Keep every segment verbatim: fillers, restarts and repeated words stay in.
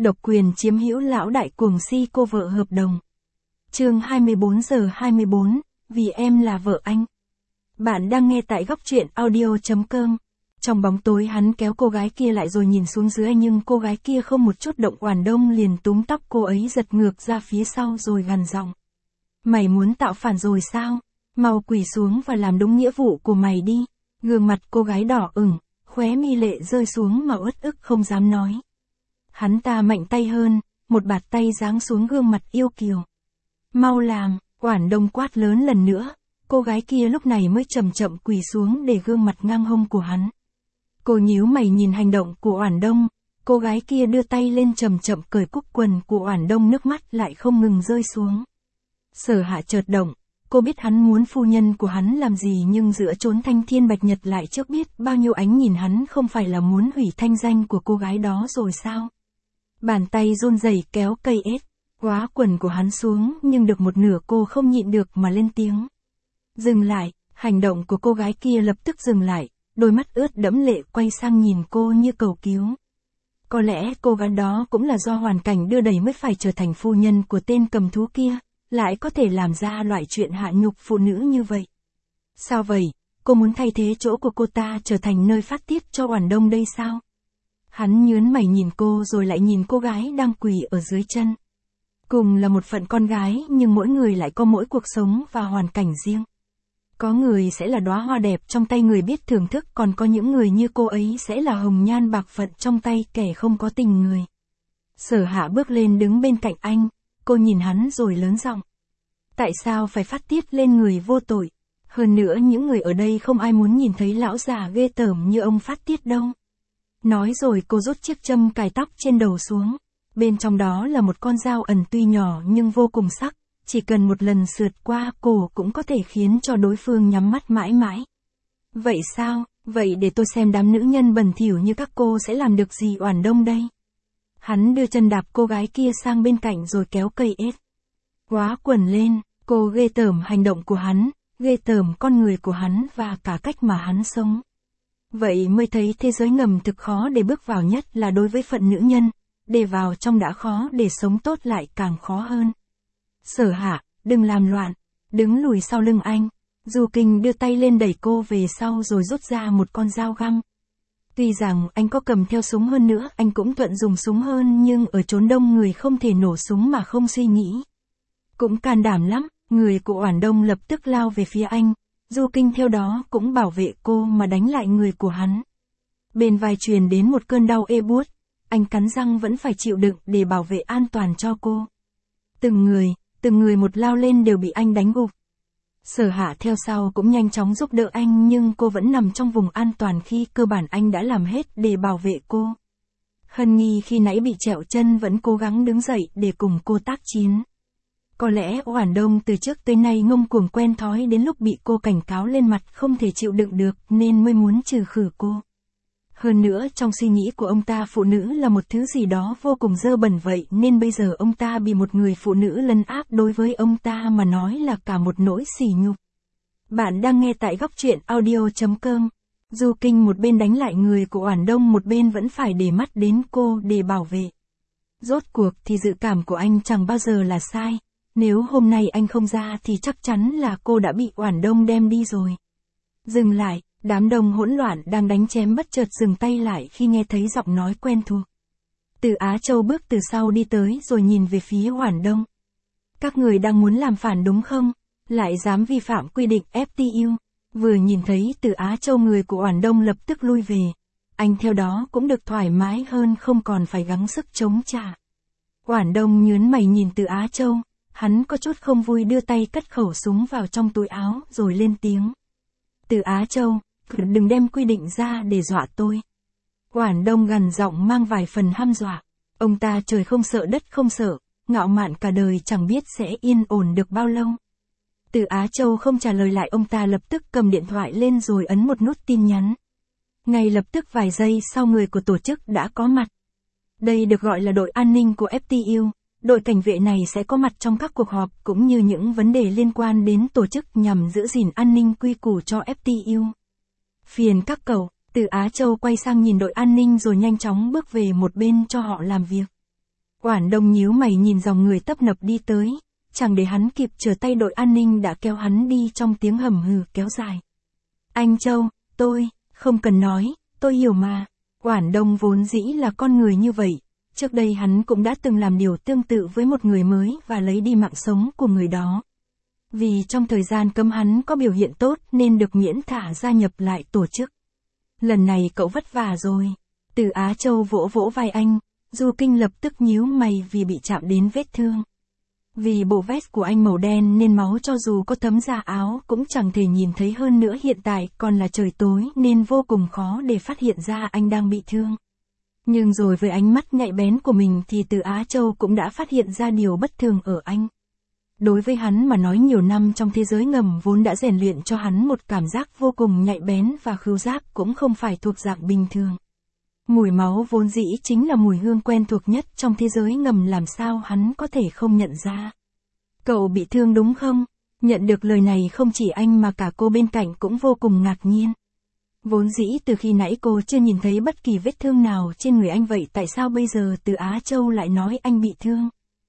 độc quyền chiếm hữu lão đại cuồng si cô vợ hợp đồng. Chương hai mươi bốn giờ hai mươi bốn, vì em là vợ anh. Bạn đang nghe tại góc truyện audio chấm com. Trong bóng tối hắn kéo cô gái kia lại rồi nhìn xuống dưới, nhưng cô gái kia không một chút động. Oản Đông liền túm tóc cô ấy giật ngược ra phía sau rồi gằn giọng. Mày muốn tạo phản rồi sao? Mau quỳ xuống và làm đúng nghĩa vụ của mày đi. Gương mặt cô gái đỏ ửng, khóe mi lệ rơi xuống mà uất ức không dám nói. Hắn ta mạnh tay hơn, một bạt tay giáng xuống gương mặt yêu kiều. Mau làm, Oản Đông quát lớn lần nữa. Cô gái kia lúc này mới chậm chậm quỳ xuống để gương mặt ngang hông của hắn. Cô nhíu mày nhìn hành động của Oản Đông, cô gái kia đưa tay lên chậm chậm cởi cúc quần của Oản Đông, nước mắt lại không ngừng rơi xuống. Sở Hạ chợt động, cô biết hắn muốn phu nhân của hắn làm gì, nhưng giữa chốn thanh thiên bạch nhật lại trước biết bao nhiêu ánh nhìn hắn, không phải là muốn hủy thanh danh của cô gái đó rồi sao? Bàn tay run rẩy kéo cây ếch, khóa quần của hắn xuống, nhưng được một nửa cô không nhịn được mà lên tiếng. Dừng lại, hành động của cô gái kia lập tức dừng lại, đôi mắt ướt đẫm lệ quay sang nhìn cô như cầu cứu. Có lẽ cô gái đó cũng là do hoàn cảnh đưa đẩy mới phải trở thành phu nhân của tên cầm thú kia, lại có thể làm ra loại chuyện hạ nhục phụ nữ như vậy. Sao vậy, cô muốn thay thế chỗ của cô ta trở thành nơi phát tiết cho Oản Đông đây sao? Hắn nhướng mày nhìn cô rồi lại nhìn cô gái đang quỳ ở dưới chân. Cùng là một phận con gái, nhưng mỗi người lại có mỗi cuộc sống và hoàn cảnh riêng. Có người sẽ là đóa hoa đẹp trong tay người biết thưởng thức, còn có những người như cô ấy sẽ là hồng nhan bạc phận trong tay kẻ không có tình người. Sở Hạ bước lên đứng bên cạnh anh, cô nhìn hắn rồi lớn giọng. Tại sao phải phát tiết lên người vô tội? Hơn nữa những người ở đây không ai muốn nhìn thấy lão già ghê tởm như ông phát tiết đâu. Nói rồi cô rút chiếc châm cài tóc trên đầu xuống. Bên trong đó là một con dao ẩn tuy nhỏ nhưng vô cùng sắc. Chỉ cần một lần sượt qua cổ cũng có thể khiến cho đối phương nhắm mắt mãi mãi. Vậy sao? Vậy để tôi xem đám nữ nhân bẩn thỉu như các cô sẽ làm được gì Oản Đông đây? Hắn đưa chân đạp cô gái kia sang bên cạnh rồi kéo cây ếch. Khóa quần lên, cô ghê tởm hành động của hắn, ghê tởm con người của hắn và cả cách mà hắn sống. Vậy mới thấy thế giới ngầm thực khó để bước vào, nhất là đối với phận nữ nhân, để vào trong đã khó, để sống tốt lại càng khó hơn. Sở Hạ, đừng làm loạn, đứng lùi sau lưng anh. Du Kinh đưa tay lên đẩy cô về sau rồi rút ra một con dao găm. Tuy rằng anh có cầm theo súng, hơn nữa anh cũng thuận dùng súng hơn, nhưng ở chốn đông người không thể nổ súng mà không suy nghĩ. Cũng can đảm lắm, người của Oản Đông lập tức lao về phía anh. Du Kinh theo đó cũng bảo vệ cô mà đánh lại người của hắn. Bên vai truyền đến một cơn đau ê buốt, anh cắn răng vẫn phải chịu đựng để bảo vệ an toàn cho cô. Từng người, từng người một lao lên đều bị anh đánh gục. Sở Hạ theo sau cũng nhanh chóng giúp đỡ anh, nhưng cô vẫn nằm trong vùng an toàn khi cơ bản anh đã làm hết để bảo vệ cô. Hân Nghi khi nãy bị trẹo chân vẫn cố gắng đứng dậy để cùng cô tác chiến. Có lẽ Oản Đông từ trước tới nay ngông cuồng quen thói, đến lúc bị cô cảnh cáo lên mặt không thể chịu đựng được nên mới muốn trừ khử cô. Hơn nữa trong suy nghĩ của ông ta phụ nữ là một thứ gì đó vô cùng dơ bẩn, vậy nên bây giờ ông ta bị một người phụ nữ lấn áp, đối với ông ta mà nói là cả một nỗi sỉ nhục. Bạn đang nghe tại góc truyện audio chấm com. Du Kinh một bên đánh lại người của Oản Đông, một bên vẫn phải để mắt đến cô để bảo vệ. Rốt cuộc thì dự cảm của anh chẳng bao giờ là sai. Nếu hôm nay anh không ra thì chắc chắn là cô đã bị Oản Đông đem đi rồi. Dừng lại, đám đông hỗn loạn đang đánh chém bất chợt dừng tay lại khi nghe thấy giọng nói quen thuộc. Từ Á Châu bước từ sau đi tới rồi nhìn về phía Oản Đông. Các người đang muốn làm phản đúng không? Lại dám vi phạm quy định ép tê u. Vừa nhìn thấy Từ Á Châu, người của Oản Đông lập tức lui về. Anh theo đó cũng được thoải mái hơn, không còn phải gắng sức chống trả. Oản Đông nhướng mày nhìn Từ Á Châu. Hắn có chút không vui đưa tay cất khẩu súng vào trong túi áo rồi lên tiếng. Từ Á Châu, đừng đem quy định ra để dọa tôi. Oản Đông gằn giọng mang vài phần hăm dọa. Ông ta trời không sợ đất không sợ, ngạo mạn cả đời chẳng biết sẽ yên ổn được bao lâu. Từ Á Châu không trả lời lại, ông ta lập tức cầm điện thoại lên rồi ấn một nút tin nhắn. Ngay lập tức vài giây sau người của tổ chức đã có mặt. Đây được gọi là đội an ninh của ép tê u. Đội cảnh vệ này sẽ có mặt trong các cuộc họp cũng như những vấn đề liên quan đến tổ chức nhằm giữ gìn an ninh quy củ cho ép tê u. Phiền các cậu, Từ Á Châu quay sang nhìn đội an ninh rồi nhanh chóng bước về một bên cho họ làm việc. Quản Đông nhíu mày nhìn dòng người tấp nập đi tới, chẳng để hắn kịp trở tay đội an ninh đã kéo hắn đi trong tiếng hầm hừ kéo dài. Anh Châu, tôi, không cần nói, tôi hiểu mà. Quản Đông vốn dĩ là con người như vậy, trước đây hắn cũng đã từng làm điều tương tự với một người mới và lấy đi mạng sống của người đó. Vì trong thời gian cấm hắn có biểu hiện tốt nên được miễn thả gia nhập lại tổ chức. Lần này cậu vất vả rồi. Từ Á Châu vỗ vỗ vai anh, Du Kinh lập tức nhíu mày vì bị chạm đến vết thương. Vì bộ vest của anh màu đen nên máu cho dù có thấm ra áo cũng chẳng thể nhìn thấy, hơn nữa hiện tại còn là trời tối nên vô cùng khó để phát hiện ra anh đang bị thương. Nhưng rồi với ánh mắt nhạy bén của mình thì Từ Á Châu cũng đã phát hiện ra điều bất thường ở anh. Đối với hắn mà nói, nhiều năm trong thế giới ngầm vốn đã rèn luyện cho hắn một cảm giác vô cùng nhạy bén và khứu giác cũng không phải thuộc dạng bình thường. Mùi máu vốn dĩ chính là mùi hương quen thuộc nhất trong thế giới ngầm, làm sao hắn có thể không nhận ra. Cậu bị thương đúng không? Nhận được lời này không chỉ anh mà cả cô bên cạnh cũng vô cùng ngạc nhiên. Vốn dĩ từ khi nãy cô chưa nhìn thấy bất kỳ vết thương nào trên người anh, vậy tại sao bây giờ Từ Á Châu lại nói anh bị thương?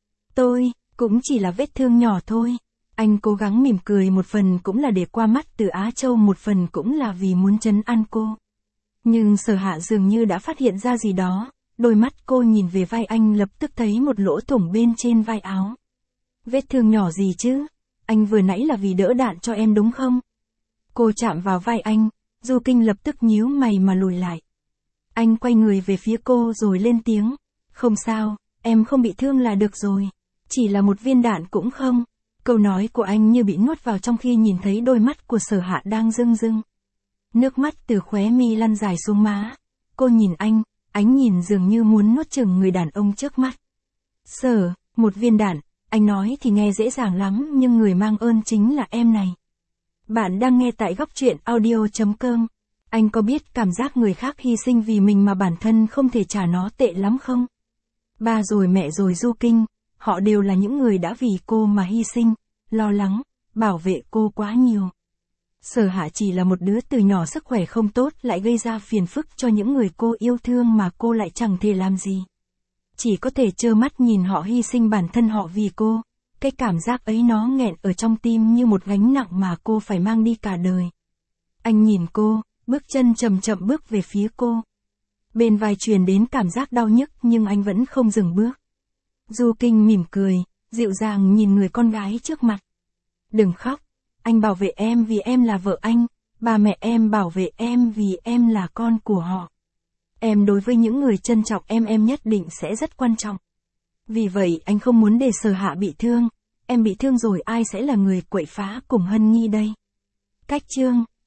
Tôi, cũng chỉ là vết thương nhỏ thôi. Anh cố gắng mỉm cười, một phần cũng là để qua mắt Từ Á Châu, một phần cũng là vì muốn trấn an cô. Nhưng Sở Hạ dường như đã phát hiện ra gì đó, đôi mắt cô nhìn về vai anh lập tức thấy một lỗ thủng bên trên vai áo. Vết thương nhỏ gì chứ? Anh vừa nãy là vì đỡ đạn cho em đúng không? Cô chạm vào vai anh, Du Kinh lập tức nhíu mày mà lùi lại. Anh quay người về phía cô rồi lên tiếng, không sao, em không bị thương là được rồi. Chỉ là một viên đạn cũng không. Câu nói của anh như bị nuốt vào trong khi nhìn thấy đôi mắt của Sở Hạ đang rưng rưng. Nước mắt từ khóe mi lăn dài xuống má. Cô nhìn anh, ánh nhìn dường như muốn nuốt chửng người đàn ông trước mắt. Sở, một viên đạn, anh nói thì nghe dễ dàng lắm nhưng người mang ơn chính là em này. Bạn đang nghe tại góc truyện audio chấm com. Anh có biết cảm giác người khác hy sinh vì mình mà bản thân không thể trả nó tệ lắm không? Ba rồi mẹ rồi Du Kinh, họ đều là những người đã vì cô mà hy sinh, lo lắng, bảo vệ cô quá nhiều. Sở Hạ chỉ là một đứa từ nhỏ sức khỏe không tốt lại gây ra phiền phức cho những người cô yêu thương mà cô lại chẳng thể làm gì. Chỉ có thể trơ mắt nhìn họ hy sinh bản thân họ vì cô. Cái cảm giác ấy nó nghẹn ở trong tim như một gánh nặng mà cô phải mang đi cả đời. Anh nhìn cô, bước chân chậm chậm bước về phía cô. Bên vai truyền đến cảm giác đau nhức nhưng anh vẫn không dừng bước. Du Kinh mỉm cười, dịu dàng nhìn người con gái trước mặt. Đừng khóc, anh bảo vệ em vì em là vợ anh, ba mẹ em bảo vệ em vì em là con của họ. Em đối với những người trân trọng em em nhất định sẽ rất quan trọng. Vì vậy anh không muốn để Sở Hạ bị thương, em bị thương rồi ai sẽ là người quậy phá cùng Hân Nhi đây? Cách chương